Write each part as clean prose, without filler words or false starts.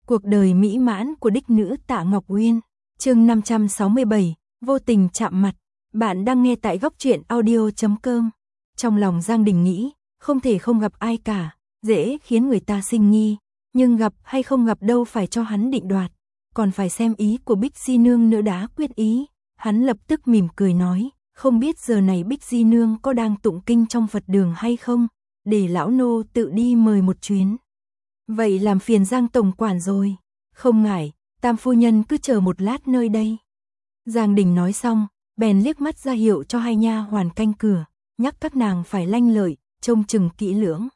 Cuộc đời mỹ mãn của đích nữ Tạ Ngọc Uyên. Chương 567, vô tình chạm mặt. Bạn đang nghe tại góc truyện audio.com. Trong lòng Giang Đình nghĩ, không thể không gặp ai cả, dễ khiến người ta sinh nghi, nhưng gặp hay không gặp đâu phải cho hắn định đoạt, còn phải xem ý của Bích Di Nương nữa đã quyết ý. Hắn lập tức mỉm cười nói, không biết giờ này Bích Di Nương có đang tụng kinh trong Phật đường hay không, để lão nô tự đi mời một chuyến. Vậy làm phiền Giang tổng quản rồi, không ngại, Tam phu nhân cứ chờ một lát nơi đây. Giang Đình nói xong, bèn liếc mắt ra hiệu cho hai nha hoàn canh cửa, nhắc các nàng phải lanh lợi, trông chừng kỹ lưỡng.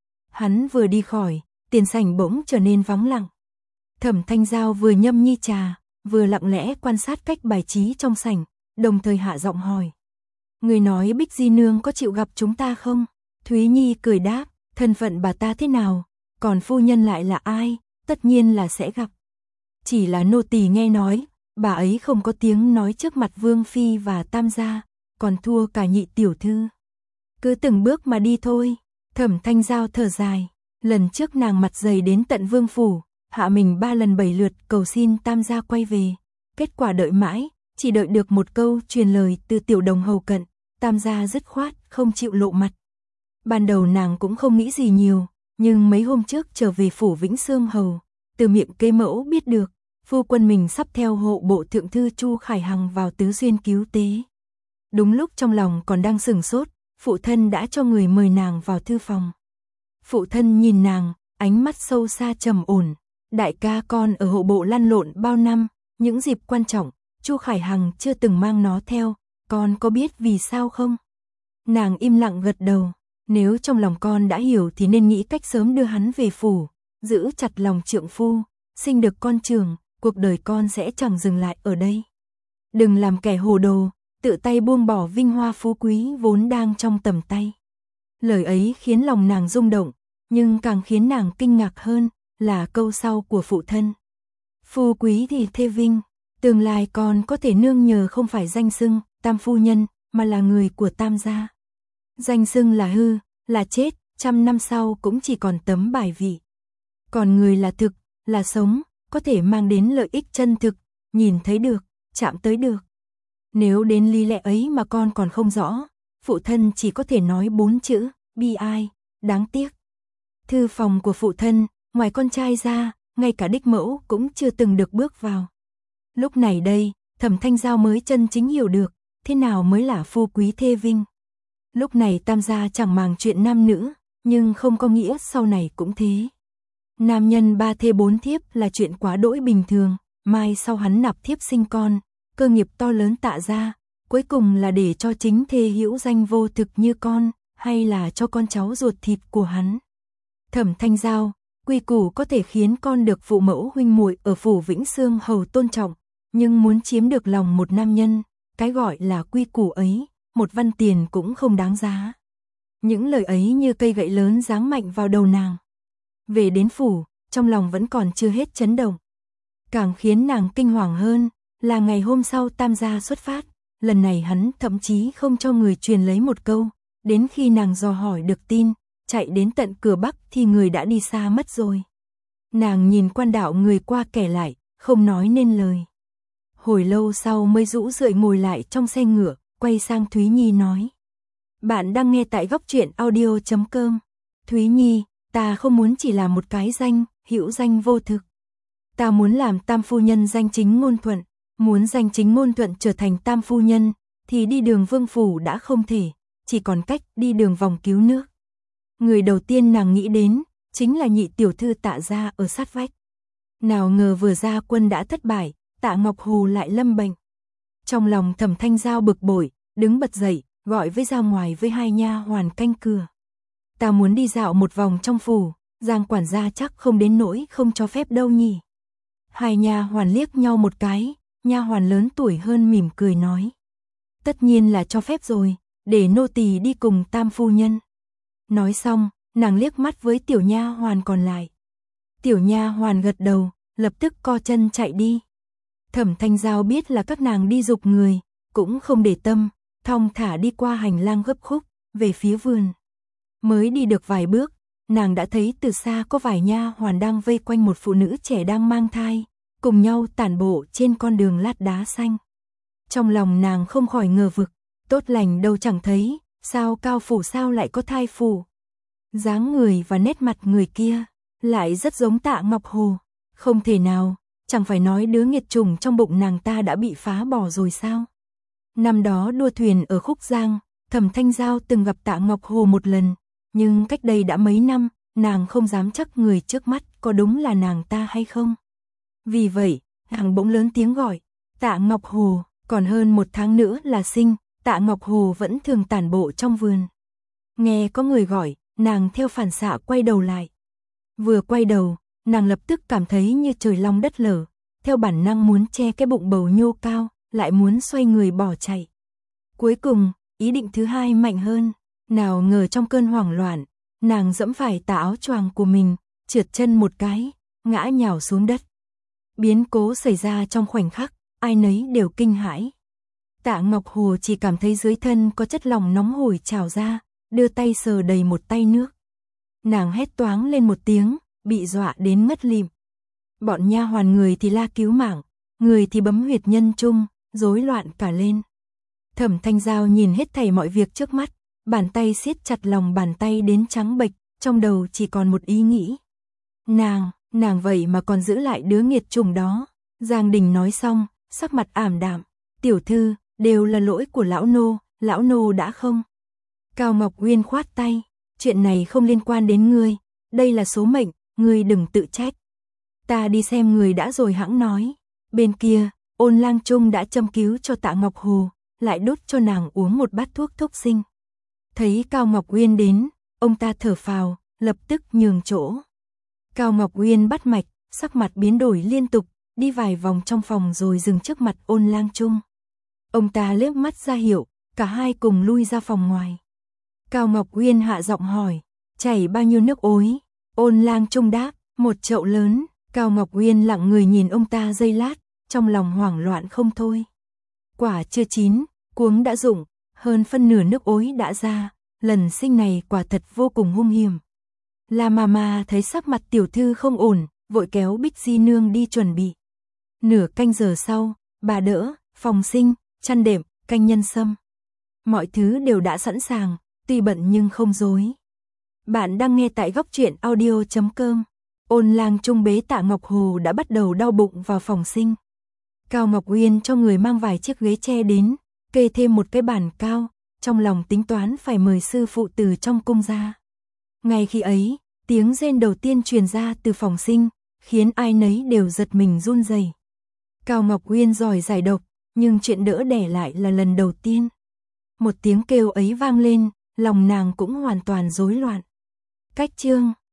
Hắn vừa đi khỏi, tiền sảnh bỗng trở nên vắng lặng. Thẩm Thanh Giao vừa nhâm nhi trà, vừa lặng lẽ quan sát cách bài trí trong sảnh, đồng thời hạ giọng hỏi. Người nói Bích Di Nương có chịu gặp chúng ta không? Thúy Nhi cười đáp, thân phận bà ta thế nào, còn phu nhân lại là ai, tất nhiên là sẽ gặp. Chỉ là nô tỳ nghe nói, bà ấy không có tiếng nói trước mặt Vương Phi và Tam gia, còn thua cả nhị tiểu thư. Cứ từng bước mà đi thôi. Thẩm Thanh Giao thở dài, lần trước nàng mặt dày đến tận Vương Phủ, hạ mình 3 lần 7 lượt cầu xin Tam gia quay về. Kết quả đợi mãi, chỉ đợi được một câu truyền lời từ tiểu đồng hầu cận, Tam gia dứt khoát, không chịu lộ mặt. Ban đầu nàng cũng không nghĩ gì nhiều, nhưng mấy hôm trước trở về Phủ Vĩnh Sương Hầu, từ miệng kế mẫu biết được, phu quân mình sắp theo hộ bộ thượng thư Chu Khải Hằng vào Tứ Xuyên cứu tế. Đúng lúc trong lòng còn đang sửng sốt, phụ thân đã cho người mời nàng vào thư phòng. Phụ thân nhìn nàng, ánh mắt sâu xa trầm ổn, đại ca con ở hộ bộ lăn lộn bao năm, những dịp quan trọng, Chu Khải Hằng chưa từng mang nó theo, con có biết vì sao không? Nàng im lặng gật đầu, nếu trong lòng con đã hiểu thì nên nghĩ cách sớm đưa hắn về phủ, giữ chặt lòng trượng phu, sinh được con trưởng, cuộc đời con sẽ chẳng dừng lại ở đây. Đừng làm kẻ hồ đồ, tự tay buông bỏ vinh hoa phú quý vốn đang trong tầm tay. Lời ấy khiến lòng nàng rung động, nhưng càng khiến nàng kinh ngạc hơn là câu sau của phụ thân. Phú quý thì thê vinh, tương lai con có thể nương nhờ không phải danh xưng Tam phu nhân, mà là người của Tam gia. Danh xưng là hư, là chết, 100 năm sau cũng chỉ còn tấm bài vị. Còn người là thực, là sống, có thể mang đến lợi ích chân thực, nhìn thấy được, chạm tới được. Nếu đến lý lẽ ấy mà con còn không rõ, phụ thân chỉ có thể nói 4 chữ, bi ai, đáng tiếc. Thư phòng của phụ thân, ngoài con trai ra, ngay cả đích mẫu cũng chưa từng được bước vào. Lúc này đây, Thẩm Thanh Giao mới chân chính hiểu được, thế nào mới là phu quý thê vinh. Lúc này Tam gia chẳng màng chuyện nam nữ, nhưng không có nghĩa sau này cũng thế. Nam nhân 3 thê 4 thiếp là chuyện quá đỗi bình thường, mai sau hắn nạp thiếp sinh con, cơ nghiệp to lớn Tạ gia, cuối cùng là để cho chính thê hữu danh vô thực như con, hay là cho con cháu ruột thịt của hắn. Thẩm Thanh Giao, quy củ có thể khiến con được phụ mẫu huynh muội ở Phủ Vĩnh Sương Hầu tôn trọng, nhưng muốn chiếm được lòng một nam nhân, cái gọi là quy củ ấy, một văn tiền cũng không đáng giá. Những lời ấy như cây gậy lớn giáng mạnh vào đầu nàng. Về đến phủ, trong lòng vẫn còn chưa hết chấn động. Càng khiến nàng kinh hoàng hơn là ngày hôm sau Tam gia xuất phát, lần này hắn thậm chí không cho người truyền lấy một câu, đến khi nàng dò hỏi được tin, chạy đến tận cửa Bắc thì người đã đi xa mất rồi. Nàng nhìn quan đạo người qua kẻ lại, không nói nên lời. Hồi lâu sau mới rũ rượi ngồi lại trong xe ngựa, quay sang Thúy Nhi nói. Bạn đang nghe tại góc truyện audio.com. Thúy Nhi, ta không muốn chỉ là một cái danh, hữu danh vô thực. Ta muốn làm Tam phu nhân danh chính ngôn thuận, muốn danh chính ngôn thuận trở thành Tam phu nhân, thì đi đường Vương Phủ đã không thể, chỉ còn cách đi đường vòng cứu nước. Người đầu tiên nàng nghĩ đến, chính là nhị tiểu thư Tạ gia ở sát vách. Nào ngờ vừa ra quân đã thất bại, Tạ Ngọc Hù lại lâm bệnh. Trong lòng Thẩm Thanh Giao bực bội, đứng bật dậy, gọi với ra ngoài với hai nha hoàn canh cửa. Ta muốn đi dạo một vòng trong phủ, Giang quản gia chắc không đến nỗi không cho phép đâu nhỉ. Hai nha hoàn liếc nhau một cái, nha hoàn lớn tuổi hơn mỉm cười nói. Tất nhiên là cho phép rồi, để nô tỳ đi cùng Tam phu nhân. Nói xong, nàng liếc mắt với tiểu nha hoàn còn lại. Tiểu nha hoàn gật đầu, lập tức co chân chạy đi. Thẩm Thanh Giao biết là các nàng đi giục người, cũng không để tâm, thong thả đi qua hành lang gấp khúc, về phía vườn. Mới đi được vài bước, nàng đã thấy từ xa có vài nha hoàn đang vây quanh một phụ nữ trẻ đang mang thai, cùng nhau tản bộ trên con đường lát đá xanh. Trong lòng nàng không khỏi ngờ vực, tốt lành đâu chẳng thấy, sao Cao phủ sao lại có thai phủ. Dáng người và nét mặt người kia lại rất giống Tạ Ngọc Hồ, không thể nào, chẳng phải nói đứa nghiệt chủng trong bụng nàng ta đã bị phá bỏ rồi sao? Năm đó đua thuyền ở Khúc Giang, Thẩm Thanh Giao từng gặp Tạ Ngọc Hồ một lần, nhưng cách đây đã mấy năm, nàng không dám chắc người trước mắt có đúng là nàng ta hay không. Vì vậy, nàng bỗng lớn tiếng gọi, Tạ Ngọc Hồ, còn hơn 1 tháng nữa là sinh, Tạ Ngọc Hồ vẫn thường tản bộ trong vườn. Nghe có người gọi, nàng theo phản xạ quay đầu lại. Vừa quay đầu, nàng lập tức cảm thấy như trời long đất lở, theo bản năng muốn che cái bụng bầu nhô cao, lại muốn xoay người bỏ chạy. Cuối cùng, ý định thứ hai mạnh hơn, nào ngờ trong cơn hoảng loạn, nàng giẫm phải tà áo choàng của mình, trượt chân một cái, ngã nhào xuống đất. Biến cố xảy ra trong khoảnh khắc, ai nấy đều kinh hãi. Tạ Ngọc Hồ chỉ cảm thấy dưới thân có chất lỏng nóng hổi trào ra, đưa tay sờ đầy một tay nước. Nàng hét toáng lên một tiếng, bị dọa đến ngất lịm. Bọn nha hoàn người thì la cứu mạng, người thì bấm huyệt nhân trung, rối loạn cả lên. Thẩm Thanh Giao nhìn hết thảy mọi việc trước mắt, bàn tay siết chặt lòng bàn tay đến trắng bệch, trong đầu chỉ còn một ý nghĩ. Nàng vậy mà còn giữ lại đứa nghiệt chủng đó. Giang Đình nói xong, sắc mặt ảm đạm, tiểu thư, đều là lỗi của lão nô đã không. Cao Ngọc Uyên khoát tay, chuyện này không liên quan đến ngươi, đây là số mệnh, ngươi đừng tự trách. Ta đi xem người đã rồi hãng nói. Bên kia, Ôn Lang Trung đã châm cứu cho Tạ Ngọc Hồ, lại đút cho nàng uống một bát thuốc thúc sinh. Thấy Cao Ngọc Uyên đến, ông ta thở phào, lập tức nhường chỗ. Cao Ngọc Uyên bắt mạch, sắc mặt biến đổi liên tục, đi vài vòng trong phòng rồi dừng trước mặt Ôn Lang Trung. Ông ta liếc mắt ra hiệu, cả hai cùng lui ra phòng ngoài. Cao Ngọc Uyên hạ giọng hỏi, chảy bao nhiêu nước ối? Ôn Lang Trung đáp, 1 chậu lớn. Cao Ngọc Uyên lặng người nhìn ông ta giây lát, trong lòng hoảng loạn không thôi. Quả chưa chín, cuống đã rụng, hơn phân nửa nước ối đã ra, lần sinh này quả thật vô cùng hung hiểm. La Mama thấy sắc mặt tiểu thư không ổn, vội kéo Bích Di Nương đi chuẩn bị. Nửa canh giờ sau, bà đỡ, phòng sinh, chăn đệm, canh nhân sâm. Mọi thứ đều đã sẵn sàng, tuy bận nhưng không dối. Bạn đang nghe tại Góc Truyện Audio.com. Ôn Lang Trung bế Tạ Ngọc Hồ đã bắt đầu đau bụng vào phòng sinh. Cao Ngọc Uyên cho người mang vài chiếc ghế tre đến, kê thêm một cái bàn cao, trong lòng tính toán phải mời sư phụ từ trong cung ra. Ngay khi ấy, tiếng rên đầu tiên truyền ra từ phòng sinh, khiến ai nấy đều giật mình run rẩy. Cao Ngọc Uyên giỏi giải độc, nhưng chuyện đỡ đẻ lại là lần đầu tiên. Một tiếng kêu ấy vang lên, lòng nàng cũng hoàn toàn rối loạn. Cách chương